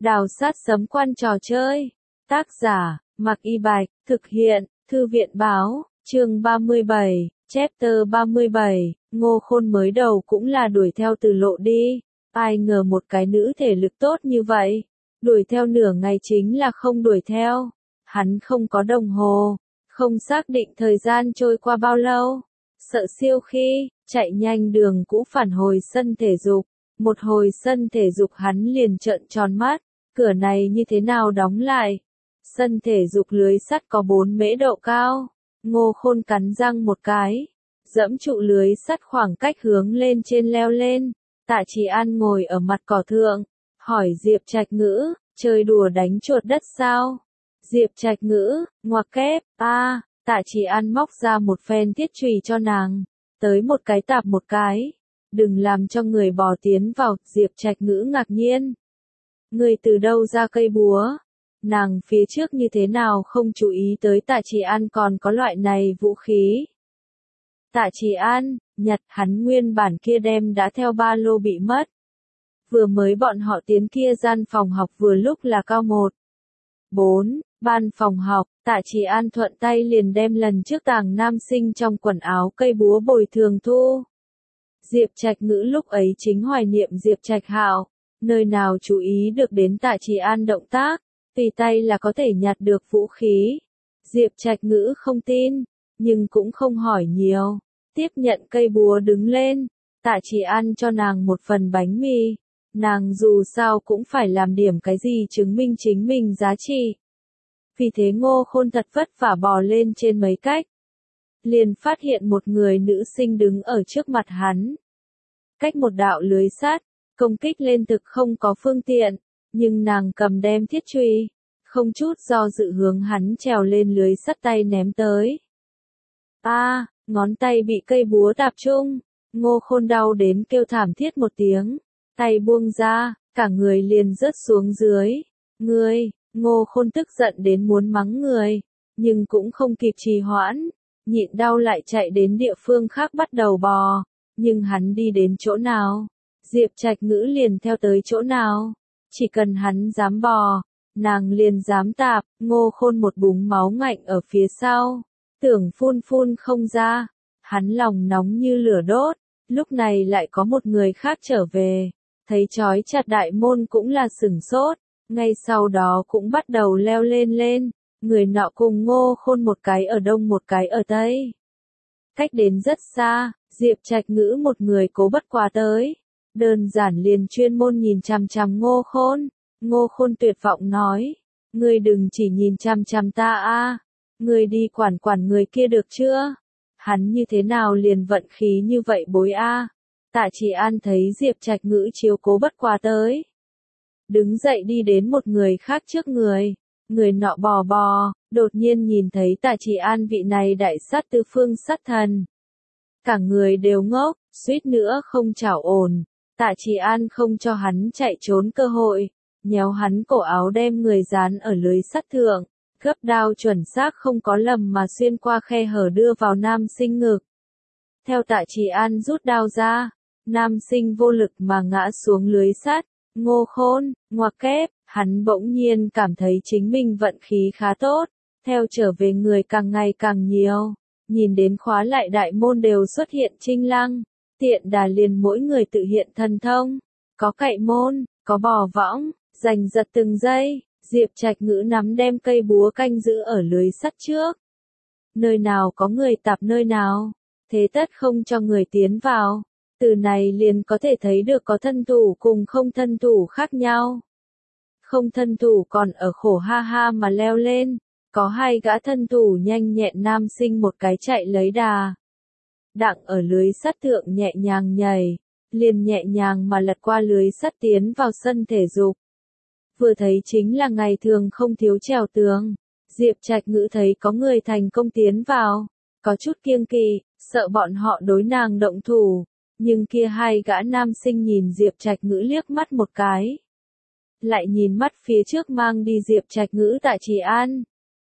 Đào sát sấm quan trò chơi. Tác giả, Mạc Y Bạch, thực hiện, Thư viện báo, chương 37, chapter 37, Ngô Khôn mới đầu cũng là đuổi theo Từ Lộ đi. Ai ngờ một cái nữ thể lực tốt như vậy, đuổi theo nửa ngày chính là không đuổi theo. Hắn không có đồng hồ, không xác định thời gian trôi qua bao lâu. Sợ siêu khi, chạy nhanh đường cũ phản hồi sân thể dục. Một hồi sân thể dục hắn liền trợn tròn mắt, cửa này như thế nào đóng lại. Sân thể dục lưới sắt có 4 mễ độ cao. Ngô Khôn cắn răng một cái, dẫm trụ lưới sắt khoảng cách hướng lên trên leo lên. Tạ Trì An ngồi ở mặt cỏ thượng, hỏi Diệp Trạch Ngữ, chơi đùa đánh chuột đất sao? Diệp Trạch Ngữ, ngoặc kép, Tạ Trì An móc ra một phen thiết chùy cho nàng, tới một cái tạp một cái. Đừng làm cho người bò tiến vào, Diệp Trạch Ngữ ngạc nhiên. Người từ đâu ra cây búa? Nàng phía trước như thế nào không chú ý tới Tạ Trì An còn có loại này vũ khí. Tạ Trì An, nhặt hắn nguyên bản kia đem đã theo ba lô bị mất. Vừa mới bọn họ tiến kia gian phòng học vừa lúc là cao 1-4, ban phòng học, Tạ Trì An thuận tay liền đem lần trước tàng nam sinh trong quần áo cây búa bồi thường thu. Diệp Trạch Ngữ lúc ấy chính hoài niệm Diệp Trạch Hạo, nơi nào chú ý được đến Tạ Trì An động tác, tùy tay là có thể nhặt được vũ khí. Diệp Trạch Ngữ không tin, nhưng cũng không hỏi nhiều, tiếp nhận cây búa đứng lên. Tạ Trì An cho nàng một phần bánh mì, nàng dù sao cũng phải làm điểm cái gì chứng minh chính mình giá trị. Vì thế Ngô Khôn thật vất vả bò lên trên mấy cách, liền phát hiện một người nữ sinh đứng ở trước mặt hắn. Cách một đạo lưới sắt, công kích lên thực không có phương tiện, nhưng nàng cầm đem thiết chùy, không chút do dự hướng hắn trèo lên lưới sắt tay ném tới. Ngón tay bị cây búa tạp trung, Ngô Khôn đau đến kêu thảm thiết một tiếng, tay buông ra, cả người liền rớt xuống dưới. Ngô Khôn tức giận đến muốn mắng người, nhưng cũng không kịp trì hoãn, nhịn đau lại chạy đến địa phương khác bắt đầu bò. Nhưng hắn đi đến chỗ nào, Diệp Trạch Ngữ liền theo tới chỗ nào. Chỉ cần hắn dám bò, nàng liền dám tạp. Ngô Khôn một búng máu ngạnh ở phía sau, tưởng phun không ra. Hắn lòng nóng như lửa đốt, lúc này lại có một người khác trở về, thấy trói chặt đại môn cũng là sửng sốt, ngay sau đó cũng bắt đầu leo lên. Người nọ cùng Ngô Khôn một cái ở đông một cái ở tây, cách đến rất xa. Diệp Trạch Ngữ một người cố bất quá tới, đơn giản liền chuyên môn nhìn chằm chằm Ngô Khôn. Ngô Khôn tuyệt vọng nói, ngươi đừng chỉ nhìn chằm chằm ta ngươi đi quản người kia được chưa? Hắn như thế nào liền vận khí như vậy bối Tạ Trì An thấy Diệp Trạch Ngữ chiếu cố bất quá tới, đứng dậy đi đến một người khác trước người. Người nọ bò, đột nhiên nhìn thấy Tạ Trì An vị này đại sát tứ phương sát thần. Cả người đều ngốc, suýt nữa không chảo ổn. Tạ Trì An không cho hắn chạy trốn cơ hội, nhéo hắn cổ áo đem người dán ở lưới sắt thượng, gấp đao chuẩn xác không có lầm mà xuyên qua khe hở đưa vào nam sinh ngực. Theo Tạ Trì An rút đao ra, nam sinh vô lực mà ngã xuống lưới sắt. Ngô Khôn, ngoặc kép, hắn bỗng nhiên cảm thấy chính mình vận khí khá tốt, theo trở về người càng ngày càng nhiều. Nhìn đến khóa lại đại môn đều xuất hiện trinh lăng, tiện đà liền mỗi người tự hiện thần thông, có cậy môn, có bò võng, giành giật từng giây. Diệp Trạch Ngữ nắm đem cây búa canh giữ ở lưới sắt trước. Nơi nào có người tạp nơi nào, thế tất không cho người tiến vào. Từ này liền có thể thấy được có thân thủ cùng không thân thủ khác nhau. Không thân thủ còn ở khổ ha ha mà leo lên. Có hai gã thân thủ nhanh nhẹn nam sinh một cái chạy lấy đà, đặng ở lưới sắt thượng nhẹ nhàng nhảy, liền nhẹ nhàng mà lật qua lưới sắt tiến vào sân thể dục. Vừa thấy chính là ngày thường không thiếu trèo tường. Diệp Trạch Ngữ thấy có người thành công tiến vào, có chút kiêng kỵ, sợ bọn họ đối nàng động thủ, nhưng kia hai gã nam sinh nhìn Diệp Trạch Ngữ liếc mắt một cái, lại nhìn mắt phía trước mang đi Diệp Trạch Ngữ Tạ Trì An.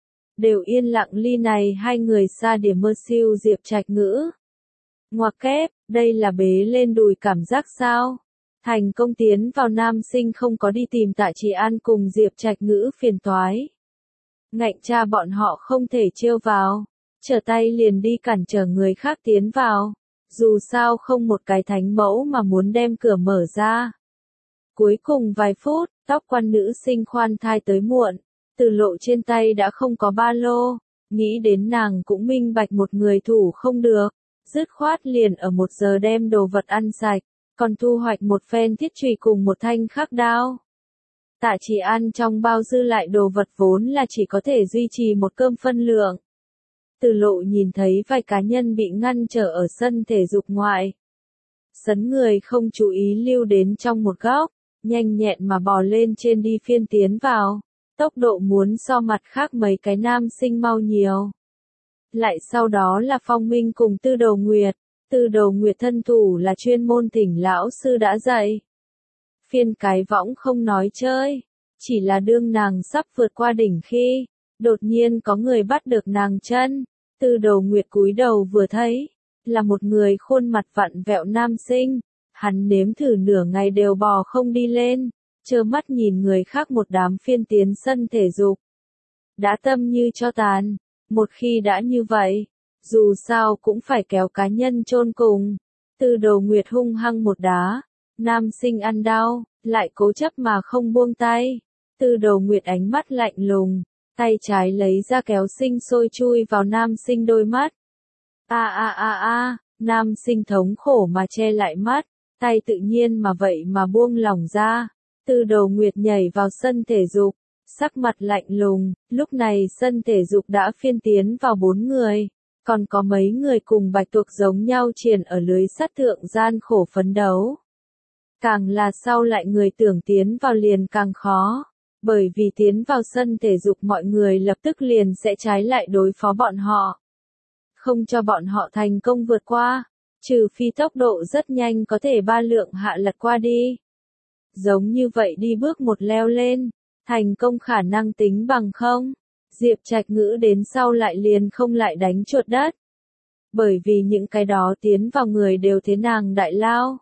Đều yên lặng ly này hai người xa điểm mơ siêu Diệp Trạch Ngữ. Ngoặc kép, đây là bế lên đùi cảm giác sao? Thành công tiến vào nam sinh không có đi tìm Tạ Trì An cùng Diệp Trạch Ngữ phiền toái. Ngạnh cha bọn họ không thể trêu vào, trở tay liền đi cản trở người khác tiến vào. Dù sao không một cái thánh mẫu mà muốn đem cửa mở ra. Cuối cùng vài phút, tóc quan nữ sinh khoan thai tới muộn, Từ Lộ trên tay đã không có ba lô, nghĩ đến nàng cũng minh bạch một người thủ không được, dứt khoát liền ở 1 giờ đem đồ vật ăn sạch, còn thu hoạch một phen thiết chùy cùng một thanh khắc đao. Tạ Trì An trong bao dư lại đồ vật vốn là chỉ có thể duy trì một cơm phân lượng. Từ Lộ nhìn thấy vài cá nhân bị ngăn trở ở sân thể dục ngoại. Sấn người không chú ý lưu đến trong một góc, nhanh nhẹn mà bò lên trên đi phiên tiến vào. Tốc độ muốn so mặt khác mấy cái nam sinh mau nhiều. Lại sau đó là Phong Minh cùng Tư Đầu Nguyệt. Tư Đầu Nguyệt thân thủ là chuyên môn thỉnh lão sư đã dạy. Phiên cái võng không nói chơi, chỉ là đương nàng sắp vượt qua đỉnh khi, đột nhiên có người bắt được nàng chân. Tư Đầu Nguyệt cúi đầu vừa thấy, là một người khuôn mặt vặn vẹo nam sinh, hắn nếm thử nửa ngày đều bò không đi lên, trơ mắt nhìn người khác một đám phiên tiến sân thể dục. Đã tâm như cho tàn, một khi đã như vậy, dù sao cũng phải kéo cá nhân chôn cùng. Tư Đầu Nguyệt hung hăng một đá, nam sinh ăn đau, lại cố chấp mà không buông tay. Tư Đầu Nguyệt ánh mắt lạnh lùng, tay trái lấy ra kéo sinh sôi chui vào nam sinh đôi mắt. Nam sinh thống khổ mà che lại mắt, tay tự nhiên mà vậy mà buông lỏng ra. Tư Đầu Nguyệt nhảy vào sân thể dục, sắc mặt lạnh lùng, lúc này sân thể dục đã phiên tiến vào 4 người, còn có mấy người cùng Bạch Tuộc giống nhau triền ở lưới sắt thượng gian khổ phấn đấu. Càng là sau lại người tưởng tiến vào liền càng khó, bởi vì tiến vào sân thể dục mọi người lập tức liền sẽ trái lại đối phó bọn họ. Không cho bọn họ thành công vượt qua, trừ phi tốc độ rất nhanh có thể 3 lượng hạ lật qua đi. Giống như vậy đi bước một leo lên, thành công khả năng tính bằng không. Diệp Trạch Ngữ đến sau lại liền không lại đánh chuột đất. Bởi vì những cái đó tiến vào người đều thế nàng đại lao.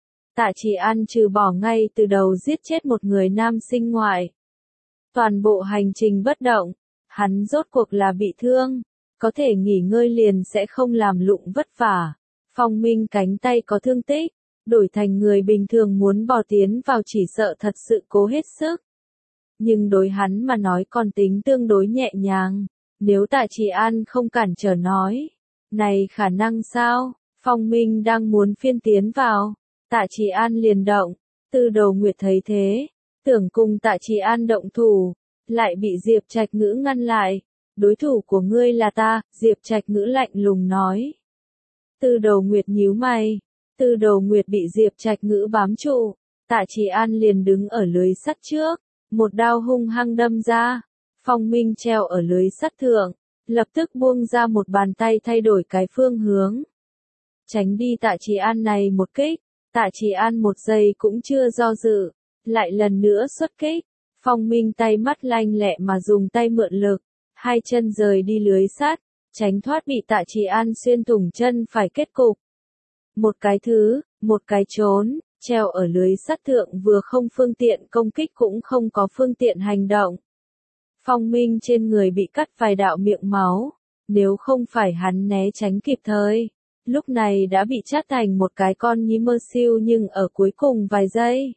Tạ Trì An trừ bỏ ngay từ đầu giết chết một người nam sinh ngoại. Toàn bộ hành trình bất động, hắn rốt cuộc là bị thương, có thể nghỉ ngơi liền sẽ không làm lụng vất vả. Phong Minh cánh tay có thương tích, đổi thành người bình thường muốn bò tiến vào chỉ sợ thật sự cố hết sức. Nhưng đối hắn mà nói còn tính tương đối nhẹ nhàng, nếu Tạ Trì An không cản trở nói. Này khả năng sao? Phong Minh đang muốn phiên tiến vào, Tạ Trì An liền động. Tư Đầu Nguyệt thấy thế, tưởng cùng Tạ Trì An động thủ, lại bị Diệp Trạch Ngữ ngăn lại. Đối thủ của ngươi là ta, Diệp Trạch Ngữ lạnh lùng nói. Tư Đầu Nguyệt nhíu mày, Tư Đầu Nguyệt bị Diệp Trạch Ngữ bám trụ, Tạ Trì An liền đứng ở lưới sắt trước, một đao hung hăng đâm ra. Phong Minh treo ở lưới sắt thượng, lập tức buông ra một bàn tay thay đổi cái phương hướng. Tránh đi Tạ Trì An này một kích, Tạ Trì An một giây cũng chưa do dự, lại lần nữa xuất kích. Phong Minh tay mắt lanh lẹ mà dùng tay mượn lực, hai chân rời đi lưới sắt, tránh thoát bị Tạ Trì An xuyên thủng chân phải kết cục. Một cái thứ, một cái trốn, treo ở lưới sắt thượng vừa không phương tiện công kích cũng không có phương tiện hành động. Phong Minh trên người bị cắt vài đạo miệng máu, nếu không phải hắn né tránh kịp thời, lúc này đã bị chát thành một cái con nhím mơ siêu nhưng ở cuối cùng vài giây.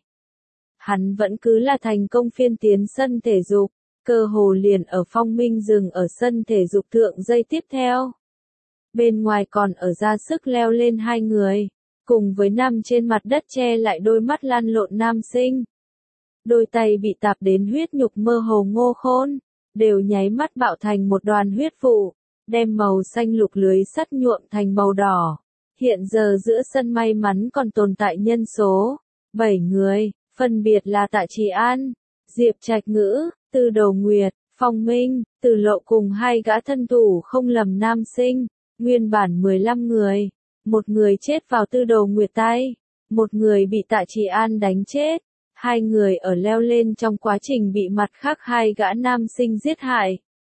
Hắn vẫn cứ là thành công phiên tiến sân thể dục, cơ hồ liền ở Phong Minh dừng ở sân thể dục thượng giây tiếp theo. Bên ngoài còn ở ra sức leo lên 2 người, cùng với nằm trên mặt đất che lại đôi mắt lăn lộn nam sinh. Đôi tay bị tạp đến huyết nhục mơ hồ ngô khôn, đều nháy mắt bạo thành một đoàn huyết vụ, đem màu xanh lục lưới sắt nhuộm thành màu đỏ. Hiện giờ giữa sân may mắn còn tồn tại nhân số 7 người, phân biệt là Tạ Trì An, Diệp Trạch Ngữ, Tư Đầu Nguyệt, Phong Minh, Từ Lộ cùng 2 gã thân thủ không lầm nam sinh, nguyên bản 15 người, một người chết vào Tư Đầu Nguyệt tay, một người bị Tạ Trì An đánh chết, 2 người ở leo lên trong quá trình bị mặt khác 2 gã nam sinh giết hại.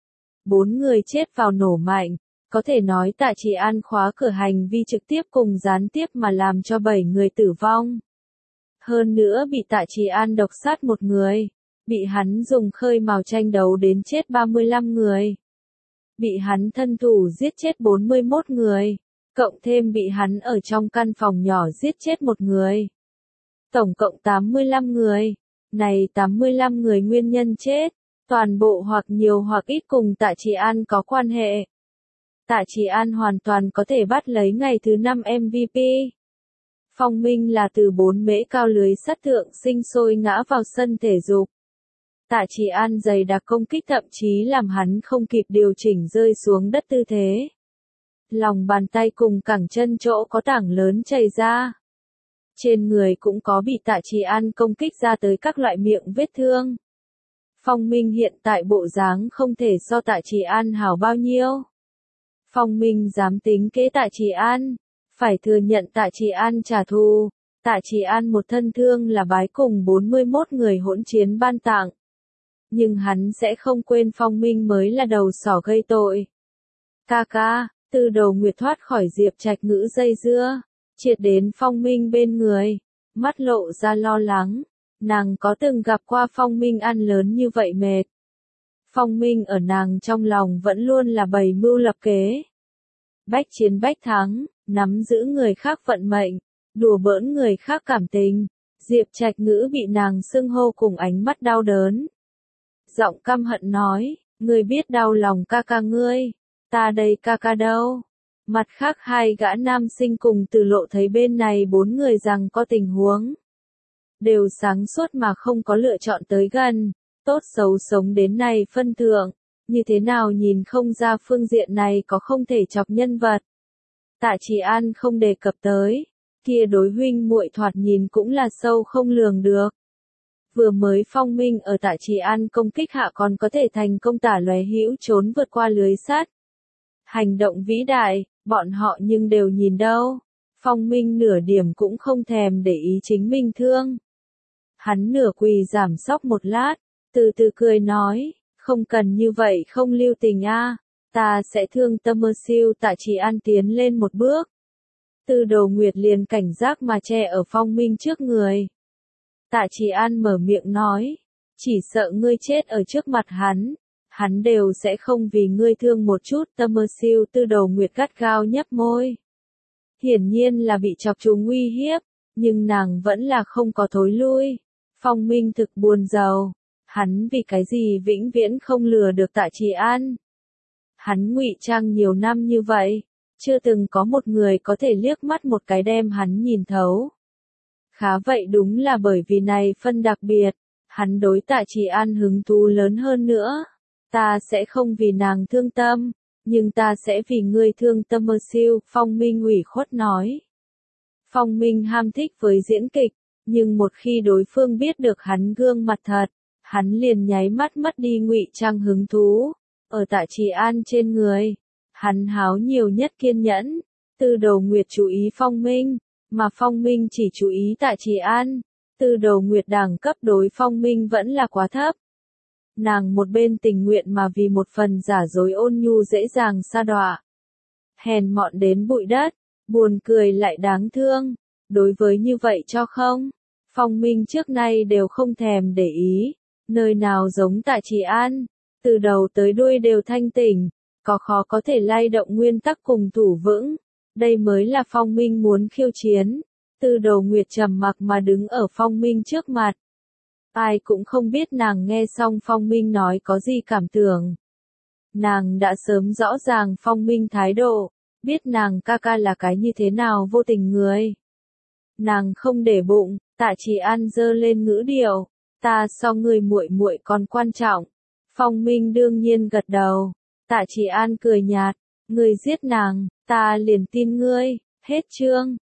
4 người chết vào nổ mạnh, có thể nói Tạ Trì An khóa cửa hành vi trực tiếp cùng gián tiếp mà làm cho 7 người tử vong. Hơn nữa bị Tạ Trì An độc sát một người. Bị hắn dùng khơi mào tranh đấu đến chết 35 người. Bị hắn thân thủ giết chết 41 người. Cộng thêm bị hắn ở trong căn phòng nhỏ giết chết một người. Tổng cộng 85 người. Này 85 người nguyên nhân chết. Toàn bộ hoặc nhiều hoặc ít cùng Tạ Trì An có quan hệ. Tạ Trì An hoàn toàn có thể bắt lấy ngày thứ 5 MVP. Phong Minh là từ 4 mễ cao lưới sắt thượng sinh sôi ngã vào sân thể dục. Tạ Trì An dày đặc công kích thậm chí làm hắn không kịp điều chỉnh rơi xuống đất tư thế. Lòng bàn tay cùng cẳng chân chỗ có tảng lớn chảy ra. Trên người cũng có bị Tạ Trì An công kích ra tới các loại miệng vết thương. Phong Minh hiện tại bộ dáng không thể so Tạ Trì An hảo bao nhiêu. Phong Minh dám tính kế Tạ Trì An, phải thừa nhận Tạ Trì An trả thù. Tạ Trì An một thân thương là bái cùng 41 người hỗn chiến ban tặng. Nhưng hắn sẽ không quên Phong Minh mới là đầu sỏ gây tội. Ca, Tư Đầu Nguyệt thoát khỏi Diệp Trạch Ngữ dây dưa, triệt đến Phong Minh bên người, mắt lộ ra lo lắng. Nàng có từng gặp qua Phong Minh ăn lớn như vậy mệt. Phong Minh ở nàng trong lòng vẫn luôn là bày mưu lập kế. Bách chiến bách thắng, nắm giữ người khác vận mệnh, đùa bỡn người khác cảm tình. Diệp Trạch Ngữ bị nàng xưng hô cùng ánh mắt đau đớn. Giọng căm hận nói, ngươi biết đau lòng ca ngươi, ta đây ca đâu. Mặt khác hai gã nam sinh cùng Từ Lộ thấy bên này 4 người rằng có tình huống. Đều sáng suốt mà không có lựa chọn tới gần, tốt xấu sống đến này phân thượng, như thế nào nhìn không ra phương diện này có không thể chọc nhân vật. Tạ Trì An không đề cập tới, kia đối huynh muội thoạt nhìn cũng là sâu không lường được. Vừa mới Phong Minh ở Tạ Trì An công kích hạ còn có thể thành công tả lóe hữu trốn vượt qua lưới sắt. Hành động vĩ đại, bọn họ nhưng đều nhìn đâu. Phong Minh nửa điểm cũng không thèm để ý chính mình thương. Hắn nửa quỳ giảm sóc một lát, từ từ cười nói, không cần như vậy không lưu tình a, ta sẽ thương tâm mơ siêu. Tạ Trì An tiến lên một bước. Tư Đầu Nguyệt liền cảnh giác mà che ở Phong Minh trước người. Tạ Trì An mở miệng nói, chỉ sợ ngươi chết ở trước mặt hắn đều sẽ không vì ngươi thương một chút. Tâm mơ siêu. Tư Đầu Nguyệt gắt gao nhấp môi. Hiển nhiên là bị chọc chúng uy hiếp, nhưng nàng vẫn là không có thối lui. Phong Minh thực buồn rầu, hắn vì cái gì vĩnh viễn không lừa được Tạ Trì An. Hắn ngụy trang nhiều năm như vậy, chưa từng có một người có thể liếc mắt một cái đem hắn nhìn thấu. Khá vậy đúng là bởi vì này phân đặc biệt, hắn đối Tạ Trì An hứng thú lớn hơn nữa. Ta sẽ không vì nàng thương tâm, nhưng ta sẽ vì ngươi thương tâm mơ siêu. Phong Minh ủy khuất nói. Phong Minh ham thích với diễn kịch, nhưng một khi đối phương biết được hắn gương mặt thật, hắn liền nháy mắt mất đi ngụy trang hứng thú. Ở Tạ Trì An trên người, hắn háo nhiều nhất kiên nhẫn. Tư Đầu Nguyệt chú ý Phong Minh, mà Phong Minh chỉ chú ý Tạ Trì An. Tư Đầu Nguyệt đẳng cấp đối Phong Minh vẫn là quá thấp. Nàng một bên tình nguyện mà vì một phần giả dối ôn nhu dễ dàng sa đọa. Hèn mọn đến bụi đất, buồn cười lại đáng thương. Đối với như vậy cho không, Phong Minh trước nay đều không thèm để ý. Nơi nào giống Tạ Trì An, từ đầu tới đuôi đều thanh tỉnh, có khó có thể lay động nguyên tắc cùng thủ vững. Đây mới là Phong Minh muốn khiêu chiến. Tư Đầu Nguyệt trầm mặc mà đứng ở Phong Minh trước mặt. Ai cũng không biết nàng nghe xong Phong Minh nói có gì cảm tưởng. Nàng đã sớm rõ ràng Phong Minh thái độ, biết nàng ca là cái như thế nào vô tình người. Nàng không để bụng. Tạ Trì An giơ lên ngữ điệu, ta so ngươi muội muội còn quan trọng. Phong Minh đương nhiên gật đầu. Tạ Trì An cười nhạt, ngươi giết nàng, ta liền tin ngươi. Hết chương.